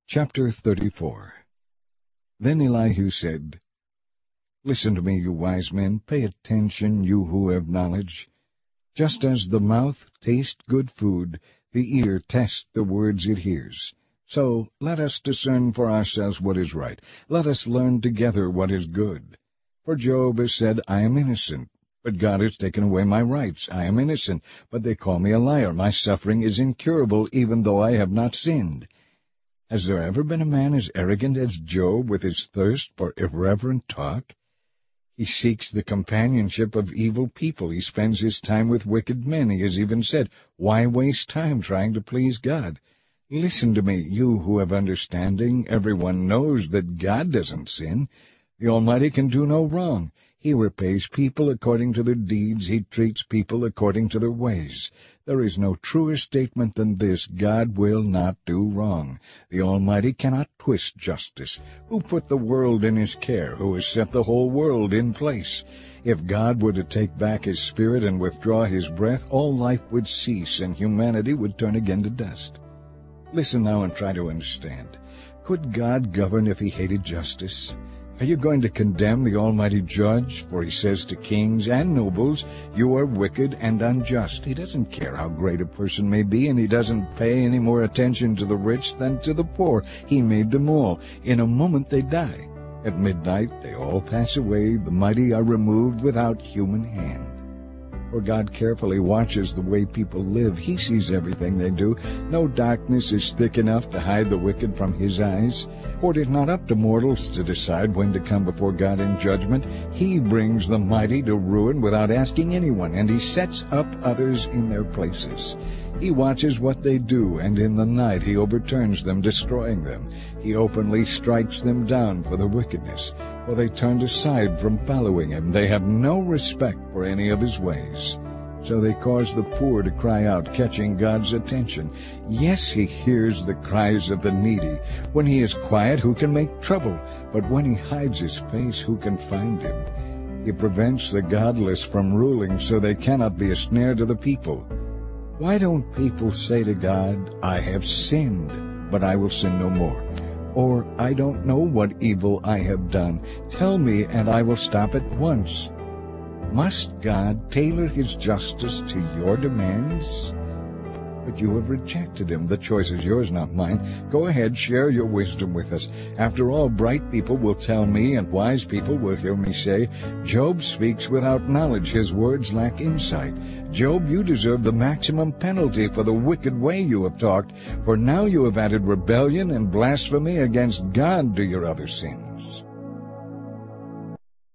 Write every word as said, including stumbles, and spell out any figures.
Chapter thirty-four. Then Elihu said, Listen to me, you wise men, pay attention, you who have knowledge. Just as the mouth tastes good food, the ear tests the words it hears. So let us discern for ourselves what is right. Let us learn together what is good. For Job has said, I am innocent, but God has taken away my rights. I am innocent, but they call me a liar. My suffering is incurable, even though I have not sinned. Has there ever been a man as arrogant as Job with his thirst for irreverent talk? He seeks the companionship of evil people. He spends his time with wicked men. He has even said, Why waste time trying to please God? Listen to me, you who have understanding. Everyone knows that God doesn't sin. The Almighty can do no wrong. He repays people according to their deeds. He treats people according to their ways. There is no truer statement than this: God will not do wrong. The Almighty cannot twist justice. Who put the world in his care? Who has set the whole world in place? If God were to take back his spirit and withdraw his breath, all life would cease and humanity would turn again to dust. Listen now and try to understand. Could God govern if he hated justice? Are you going to condemn the Almighty Judge? For he says to kings and nobles, You are wicked and unjust. He doesn't care how great a person may be, and he doesn't pay any more attention to the rich than to the poor. He made them all. In a moment they die. At midnight they all pass away. The mighty are removed without human hand. For God carefully watches the way people live. He sees everything they do. No darkness is thick enough to hide the wicked from his eyes. For it is not up to mortals to decide when to come before God in judgment. He brings the mighty to ruin without asking anyone, and he sets up others in their places. He watches what they do, and in the night he overturns them, destroying them. He openly strikes them down for their wickedness, for they turned aside from following him. They have no respect for any of his ways. So they cause the poor to cry out, catching God's attention. Yes, he hears the cries of the needy. When he is quiet, who can make trouble? But when he hides his face, who can find him? He prevents the godless from ruling, so they cannot be a snare to the people. Why don't people say to God, I have sinned, but I will sin no more? Or, I don't know what evil I have done. Tell me, and I will stop at once. Must God tailor his justice to your demands? But you have rejected him. The choice is yours, not mine. Go ahead, share your wisdom with us. After all, bright people will tell me, and wise people will hear me say, Job speaks without knowledge. His words lack insight. Job, you deserve the maximum penalty for the wicked way you have talked, for now you have added rebellion and blasphemy against God to your other sins.